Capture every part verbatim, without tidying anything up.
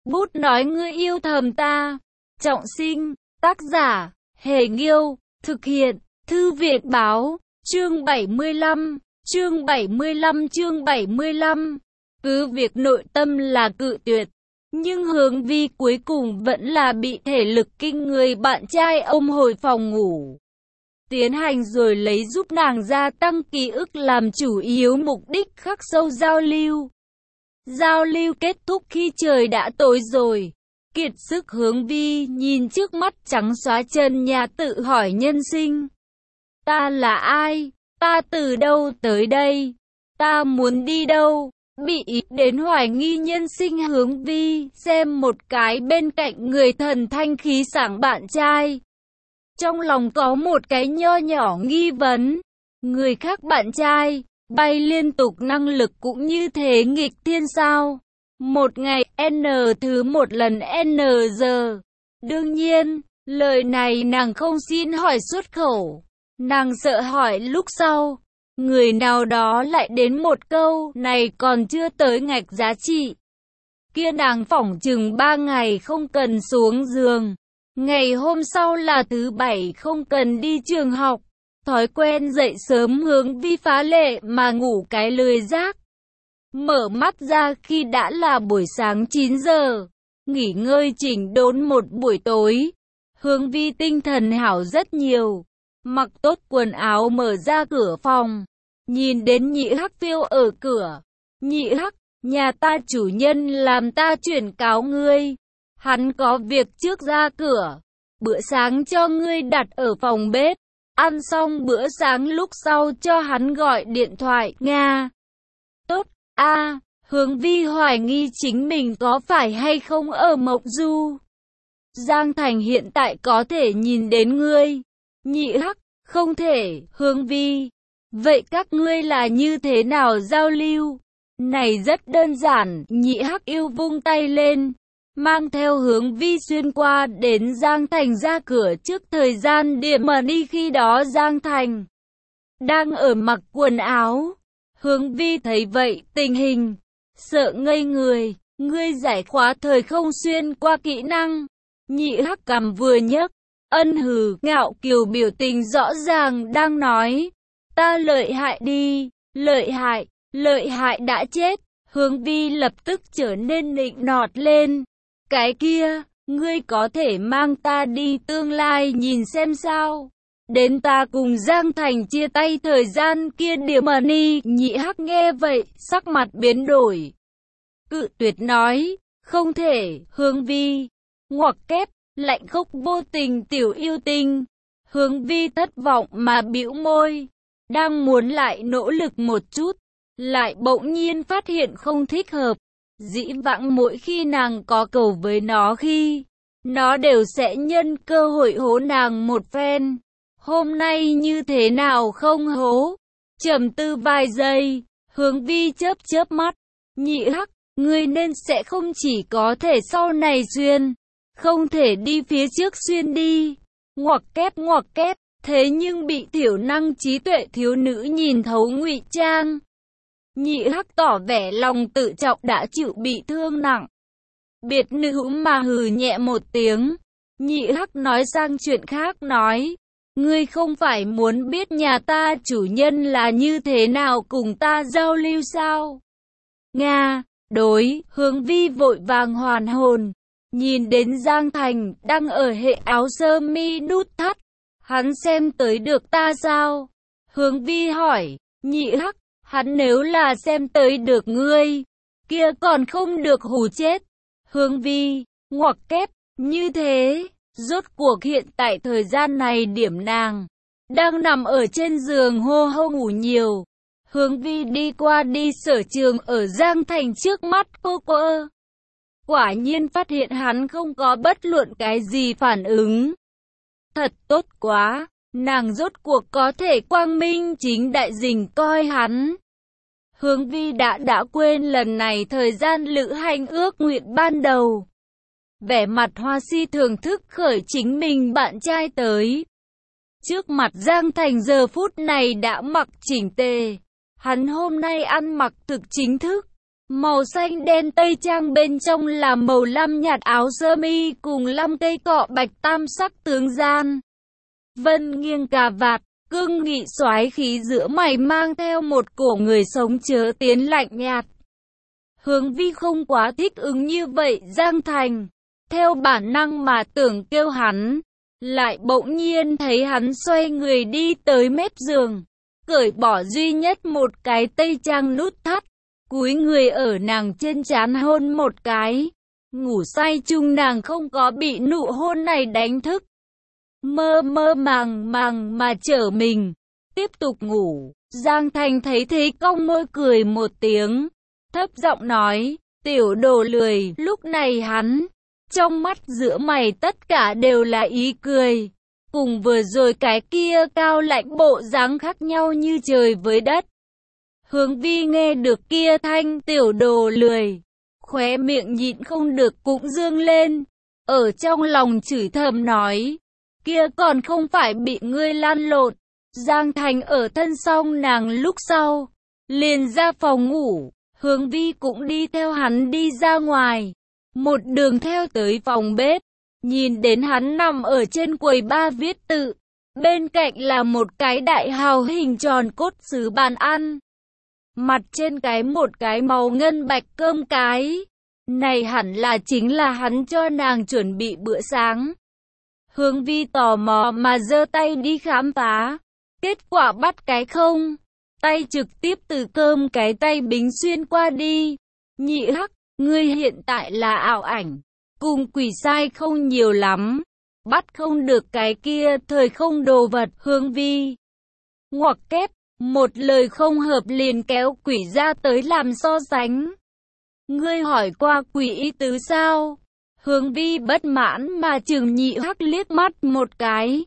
Bút nói ngươi yêu thầm ta. Trọng sinh, tác giả, Hề Nghiêu, thực hiện, Thư viện Báo, chương bảy mươi lăm, chương bảy mươi lăm chương bảy mươi lăm. Cứ việc nội tâm là cự tuyệt, nhưng Hướng Vi cuối cùng vẫn là bị thể lực kinh người bạn trai ôm hồi phòng ngủ. Tiến hành rồi lấy giúp nàng gia tăng ký ức làm chủ yếu mục đích khắc sâu giao lưu. Giao lưu kết thúc khi trời đã tối rồi. Kiệt sức Hướng Vi nhìn trước mắt trắng xóa trần nhà tự hỏi nhân sinh. Ta là ai? Ta từ đâu tới đây? Ta muốn đi đâu? Bị ý đến hoài nghi nhân sinh Hướng Vi xem một cái bên cạnh người thần thanh khí sảng bạn trai. Trong lòng có một cái nho nhỏ nghi vấn. Người khác bạn trai, bay liên tục năng lực cũng như thế nghịch thiên sao? Một ngày N thứ một lần N giờ. Đương nhiên, lời này nàng không xin hỏi xuất khẩu. Nàng sợ hỏi lúc sau, người nào đó lại đến một câu này còn chưa tới ngạch giá trị. Kia nàng phỏng chừng ba ngày không cần xuống giường. Ngày hôm sau là thứ bảy không cần đi trường học. Thói quen dậy sớm Hướng Vi phá lệ mà ngủ cái lười giác. Mở mắt ra khi đã là buổi sáng chín giờ. Nghỉ ngơi chỉnh đốn một buổi tối. Hướng Vi tinh thần hảo rất nhiều. Mặc tốt quần áo mở ra cửa phòng. Nhìn đến Nhị Hắc phiêu ở cửa. Nhị Hắc, nhà ta chủ nhân làm ta chuyển cáo ngươi. Hắn có việc trước ra cửa. Bữa sáng cho ngươi đặt ở phòng bếp. Ăn xong bữa sáng lúc sau cho hắn gọi điện thoại. Nga. Tốt, a à, Hướng Vi hoài nghi chính mình có phải hay không ở Mộc Du. Giang Thành hiện tại có thể nhìn đến ngươi. Nhị Hắc, không thể. Hướng Vi, vậy các ngươi là như thế nào giao lưu? Này rất đơn giản. Nhị Hắc yêu vung tay lên, mang theo Hướng Vi xuyên qua đến Giang Thành ra cửa trước thời gian điểm mà đi. Khi đó Giang Thành đang ở mặc quần áo. Hướng Vi thấy vậy tình hình, sợ ngây người. Ngươi giải khóa thời không xuyên qua kỹ năng. Nhị Hắc cằm vừa nhấc, ân hừ, ngạo kiều biểu tình rõ ràng đang nói. Ta lợi hại đi, lợi hại, lợi hại đã chết. Hướng Vi lập tức trở nên nịnh nọt lên. Cái kia, ngươi có thể mang ta đi tương lai nhìn xem sao. Đến ta cùng Giang Thành chia tay thời gian kia điểm mà ni. Nhị Hắc nghe vậy, sắc mặt biến đổi. Cự tuyệt nói, không thể. Hướng Vi, ngoặc kép, lạnh khốc vô tình tiểu yêu tinh. Hướng Vi thất vọng mà bĩu môi. Đang muốn lại nỗ lực một chút, lại bỗng nhiên phát hiện không thích hợp. Dĩ vãng mỗi khi nàng có cầu với nó khi, nó đều sẽ nhân cơ hội hố nàng một phen. Hôm nay như thế nào không hố? Trầm tư vài giây, Hướng Vi chớp chớp mắt. Nhị Hắc, ngươi nên sẽ không chỉ có thể sau này xuyên, không thể đi phía trước xuyên đi. Ngoặc kép ngoặc kép, thế nhưng bị thiểu năng trí tuệ thiếu nữ nhìn thấu ngụy trang. Nhị Hắc tỏ vẻ lòng tự trọng đã chịu bị thương nặng. Biệt nữ mà hừ nhẹ một tiếng. Nhị Hắc nói sang chuyện khác nói. Ngươi không phải muốn biết nhà ta chủ nhân là như thế nào cùng ta giao lưu sao? Nga, đối. Hướng Vi vội vàng hoàn hồn. Nhìn đến Giang Thành đang ở hệ áo sơ mi nút thắt. Hắn xem tới được ta sao? Hướng Vi hỏi. Nhị Hắc, hắn nếu là xem tới được ngươi, kia còn không được hù chết. Hướng Vi, ngoặc kép, như thế. Rốt cuộc hiện tại thời gian này điểm nàng đang nằm ở trên giường hô hô ngủ nhiều. Hướng Vi đi qua đi sở trường ở Giang Thành trước mắt cô cô. Quả nhiên phát hiện hắn không có bất luận cái gì phản ứng. Thật tốt quá, nàng rốt cuộc có thể quang minh chính đại dình coi hắn. Hướng Vi đã đã quên lần này thời gian lữ hành ước nguyện ban đầu. Vẻ mặt hoa si thưởng thức khởi chính mình bạn trai tới. Trước mặt Giang Thành giờ phút này đã mặc chỉnh tề. Hắn hôm nay ăn mặc thực chính thức. Màu xanh đen tây trang bên trong là màu lam nhạt áo sơ mi cùng lăm cây cọ bạch tam sắc tướng gian. Vân nghiêng cà vạt, cương nghị soái khí giữa mày mang theo một cổ người sống chớ tiến lạnh nhạt. Hướng Vi không quá thích ứng như vậy Giang Thành, theo bản năng mà tưởng kêu hắn, lại bỗng nhiên thấy hắn xoay người đi tới mép giường, cởi bỏ duy nhất một cái tây trang nút thắt, cúi người ở nàng trên trán hôn một cái. Ngủ say chung nàng không có bị nụ hôn này đánh thức, mơ mơ màng màng mà trở mình, tiếp tục ngủ. Giang Thành thấy thế cong môi cười một tiếng, thấp giọng nói, tiểu đồ lười. Lúc này hắn, trong mắt giữa mày tất cả đều là ý cười, cùng vừa rồi cái kia cao lạnh bộ dáng khác nhau như trời với đất. Hướng Vi nghe được kia thanh tiểu đồ lười, khóe miệng nhịn không được cũng dương lên, ở trong lòng chửi thầm nói, kia còn không phải bị ngươi lan lộn. Giang Thành ở thân xong nàng lúc sau, liền ra phòng ngủ, Hướng Vi cũng đi theo hắn đi ra ngoài, một đường theo tới phòng bếp, nhìn đến hắn nằm ở trên quầy ba viết tự, bên cạnh là một cái đại hào hình tròn cốt sứ bàn ăn. Mặt trên cái một cái màu ngân bạch cơm cái, này hẳn là chính là hắn cho nàng chuẩn bị bữa sáng. Hướng Vi tò mò mà giơ tay đi khám phá, kết quả bắt cái không, tay trực tiếp từ cơm cái tay bính xuyên qua đi. Nhị Hắc, ngươi hiện tại là ảo ảnh, cùng quỷ sai không nhiều lắm, bắt không được cái kia thời không đồ vật. Hướng Vi ngoặc kép, một lời không hợp liền kéo quỷ ra tới làm so sánh. Ngươi hỏi qua quỷ ý tứ sao? Hướng Vi bất mãn mà chừng Nhị Hắc liếc mắt một cái.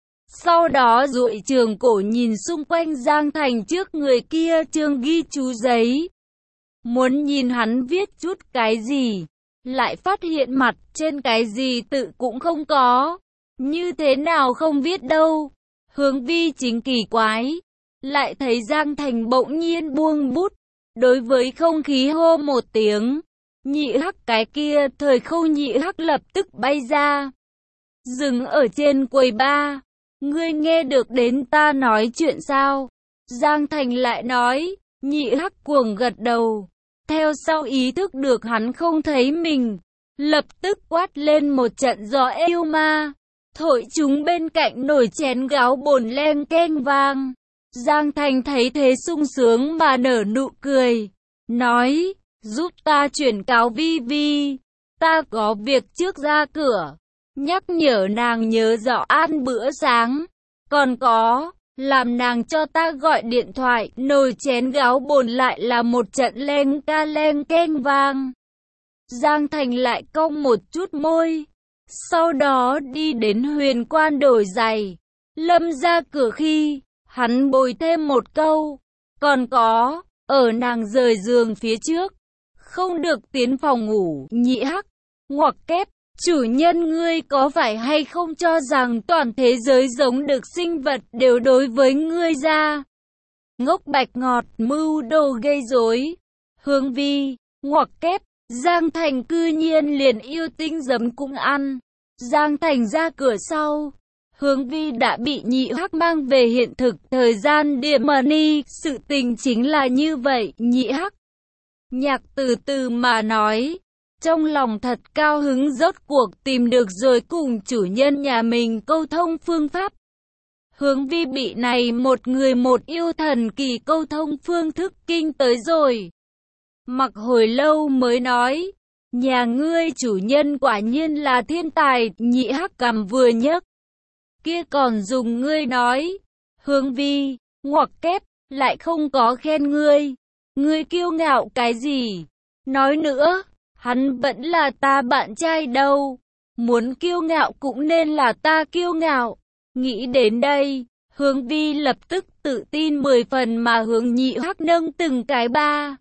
Sau đó duỗi trường cổ nhìn xung quanh Giang Thành trước người kia chương ghi chú giấy. Muốn nhìn hắn viết chút cái gì, lại phát hiện mặt trên cái gì tự cũng không có. Như thế nào không viết đâu? Hướng Vi chính kỳ quái. Lại thấy Giang Thành bỗng nhiên buông bút, đối với không khí hô một tiếng. Nhị Hắc, cái kia thời không Nhị Hắc lập tức bay ra, dừng ở trên quầy ba. Ngươi nghe được đến ta nói chuyện sao? Giang Thành lại nói. Nhị Hắc cuồng gật đầu, theo sau ý thức được hắn không thấy mình, lập tức quát lên một trận gió yêu ma, thổi chúng bên cạnh nồi chén gáo bồn leng keng vang. Giang Thành thấy thế sung sướng mà nở nụ cười, nói, giúp ta chuyển cáo Vi Vi, ta có việc trước ra cửa, nhắc nhở nàng nhớ rõ ăn bữa sáng, còn có, làm nàng cho ta gọi điện thoại. Nồi chén gáo bồn lại là một trận len ca len keng vang. Giang Thành lại cong một chút môi, sau đó đi đến Huyền Quan đổi giày. Lâm ra cửa khi, hắn bồi thêm một câu, còn có, ở nàng rời giường phía trước, không được tiến phòng ngủ. Nhị Hắc ngoặc kép, chủ nhân ngươi có phải hay không cho rằng toàn thế giới giống được sinh vật đều đối với ngươi ra? Ngốc bạch ngọt, mưu đồ gây rối. Hướng Vi ngoặc kép, Giang Thành cư nhiên liền yêu tinh giấm cũng ăn. Giang Thành ra cửa sau, Hướng Vi đã bị Nhị Hắc mang về hiện thực. Thời gian điểm money, sự tình chính là như vậy. Nhị Hắc nhạc từ từ mà nói, trong lòng thật cao hứng rốt cuộc tìm được rồi cùng chủ nhân nhà mình câu thông phương pháp. Hướng Vi bị này một người một yêu thần kỳ câu thông phương thức kinh tới rồi. Mặc hồi lâu mới nói, nhà ngươi chủ nhân quả nhiên là thiên tài. Nhị Hắc cằm vừa nhấc, kia còn dùng ngươi nói? Hướng Vi ngoặc kép, lại không có khen ngươi, ngươi kiêu ngạo cái gì? Nói nữa, hắn vẫn là ta bạn trai đâu, muốn kiêu ngạo cũng nên là ta kiêu ngạo. Nghĩ đến đây, Hướng Vi lập tức tự tin mười phần mà hướng Nhị Hắc nâng từng cái ba.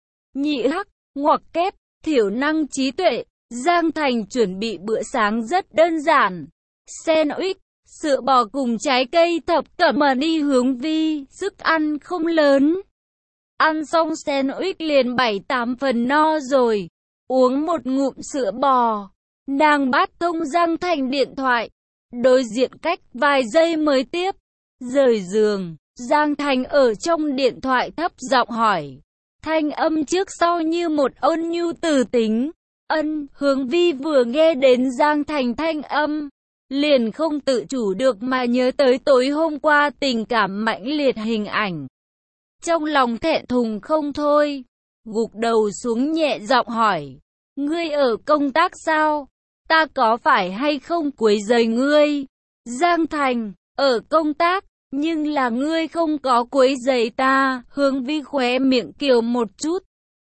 Nhị Hắc ngoặc kép, thiểu năng trí tuệ. Giang Thành chuẩn bị bữa sáng rất đơn giản, sandwich, sữa bò cùng trái cây thập cẩm đi. Hướng Vi sức ăn không lớn, Ăn xong sandwich liền bảy tám phần no rồi. Uống một ngụm sữa bò. Nàng bắt thông Giang Thành điện thoại. Đối diện cách vài giây mới tiếp. Rời giường, Giang Thành ở trong điện thoại thấp giọng hỏi. Thanh âm trước sau như một ôn nhu từ tính. Ân, Hướng Vi vừa nghe đến Giang Thành thanh âm, liền không tự chủ được mà nhớ tới tối hôm qua tình cảm mãnh liệt hình ảnh. Trong lòng thẹn thùng không thôi, gục đầu xuống nhẹ giọng hỏi. Ngươi ở công tác sao? Ta có phải hay không quấy rầy ngươi? Giang Thành, ở công tác, nhưng là ngươi không có quấy rầy ta. Hướng Vi khóe miệng kiều một chút.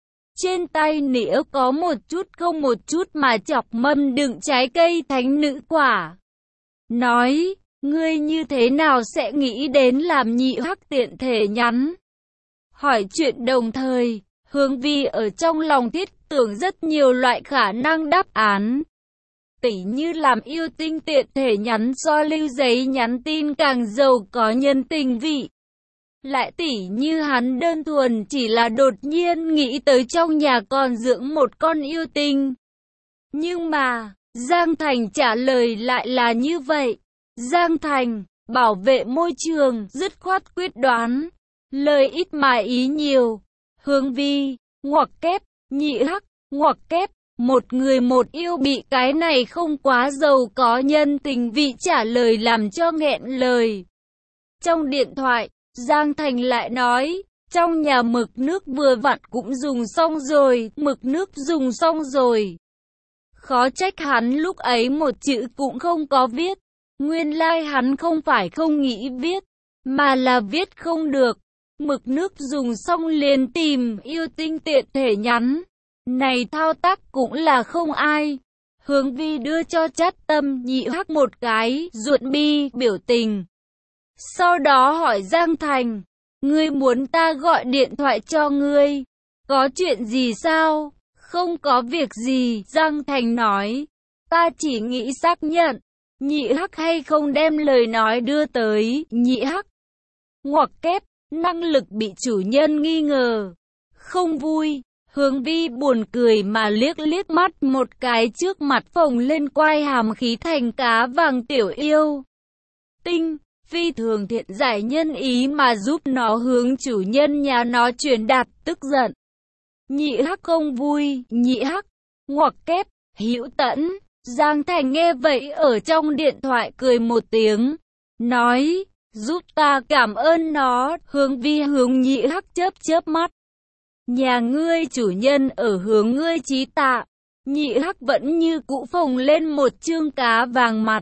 Trên tay nĩa có một chút không một chút mà chọc mâm đựng trái cây thánh nữ quả. Nói, ngươi như thế nào sẽ nghĩ đến làm Nhị Hắc tiện thể nhắn? Hỏi chuyện đồng thời, Hướng Vi ở trong lòng thiết tưởng rất nhiều loại khả năng đáp án. Tỉ như làm yêu tinh tiện thể nhắn do lưu giấy nhắn tin càng giàu có nhân tình vị. Lại tỉ như hắn đơn thuần chỉ là đột nhiên nghĩ tới trong nhà còn dưỡng một con yêu tinh. Nhưng mà, Giang Thành trả lời lại là như vậy. Giang Thành, bảo vệ môi trường, dứt khoát quyết đoán. Lời ít mà ý nhiều. Hướng Vi, ngoặc kép, Nhị Hắc, ngoặc kép. Một người một yêu bị cái này không quá giàu có nhân tình vị trả lời làm cho nghẹn lời. Trong điện thoại, Giang Thành lại nói, trong nhà mực nước vừa vặn cũng dùng xong rồi, mực nước dùng xong rồi. Khó trách hắn lúc ấy một chữ cũng không có viết. Nguyên lai like hắn không phải không nghĩ viết, mà là viết không được. Mực nước dùng xong liền tìm yêu tinh tiện thể nhắn. Này thao tác cũng là không ai. Hướng Vi đưa cho Chát Tâm Nhị Hắc một cái ruộn bi biểu tình. Sau đó hỏi Giang Thành, ngươi muốn ta gọi điện thoại cho ngươi? Có chuyện gì sao? Không có việc gì, Giang Thành nói. Ta chỉ nghĩ xác nhận, Nhị Hắc hay không đem lời nói đưa tới, Nhị Hắc. Ngoặc kép, năng lực bị chủ nhân nghi ngờ. Không vui. Hướng Vi buồn cười mà liếc liếc mắt một cái trước mặt phồng lên quai hàm khí thành cá vàng tiểu yêu tinh, phi thường thiện giải nhân ý mà giúp nó hướng chủ nhân nhà nó truyền đạt tức giận. Nhị Hắc không vui, Nhị Hắc, ngoặc kép, hữu tẫn. Giang Thành nghe vậy ở trong điện thoại cười một tiếng, nói, giúp ta cảm ơn nó. Hướng Vi hướng Nhị Hắc chớp chớp mắt. Nhà ngươi chủ nhân ở hướng ngươi chí tạ. Nhị Hắc vẫn như cũ phồng lên một trương cá vàng mặt.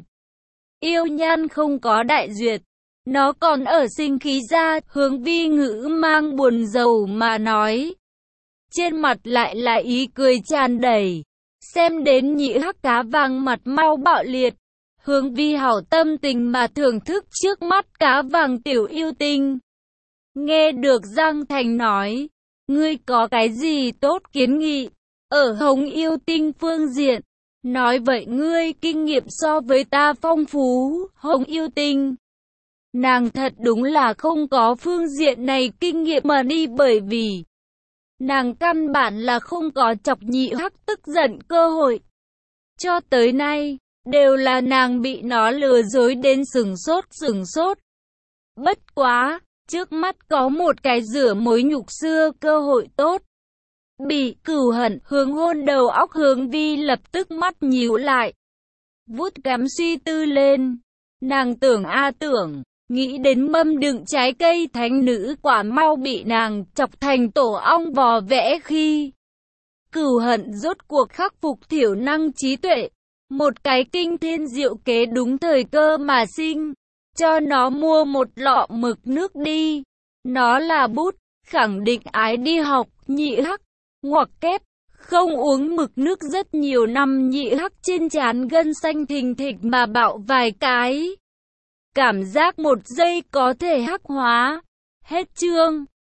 Yêu nhan không có đại duyệt. Nó còn ở sinh khí ra. Hướng Vi ngữ mang buồn rầu mà nói. Trên mặt lại là ý cười tràn đầy. Xem đến Nhị Hắc cá vàng mặt mau bạo liệt. Hướng Vi hảo tâm tình mà thưởng thức trước mắt cá vàng tiểu yêu tinh. Nghe được Giang Thành nói. Ngươi có cái gì tốt kiến nghị, ở hồng yêu tinh phương diện, nói vậy ngươi kinh nghiệm so với ta phong phú, hồng yêu tinh. Nàng thật đúng là không có phương diện này kinh nghiệm mà đi bởi vì, nàng căn bản là không có chọc Nhị Hắc tức giận cơ hội. Cho tới nay, đều là nàng bị nó lừa dối đến sừng sốt sừng sốt. Bất quá! Trước mắt có một cái rửa mối nhục xưa cơ hội tốt. Bị cửu hận hướng hôn đầu óc Hướng Vi lập tức mắt nhíu lại. Vút cắm suy tư lên. Nàng tưởng a tưởng, nghĩ đến mâm đựng trái cây thánh nữ quả mau bị nàng chọc thành tổ ong vò vẽ khi. Cửu hận rốt cuộc khắc phục thiểu năng trí tuệ. Một cái kinh thiên diệu kế đúng thời cơ mà sinh. Cho nó mua một lọ mực nước đi. Nó là bút, khẳng định ái đi học. Nhị Hắc, ngoặc kép, không uống mực nước rất nhiều năm. Nhị Hắc trên trán gân xanh thình thịch mà bạo vài cái. Cảm giác một giây có thể hắc hóa. Hết chương.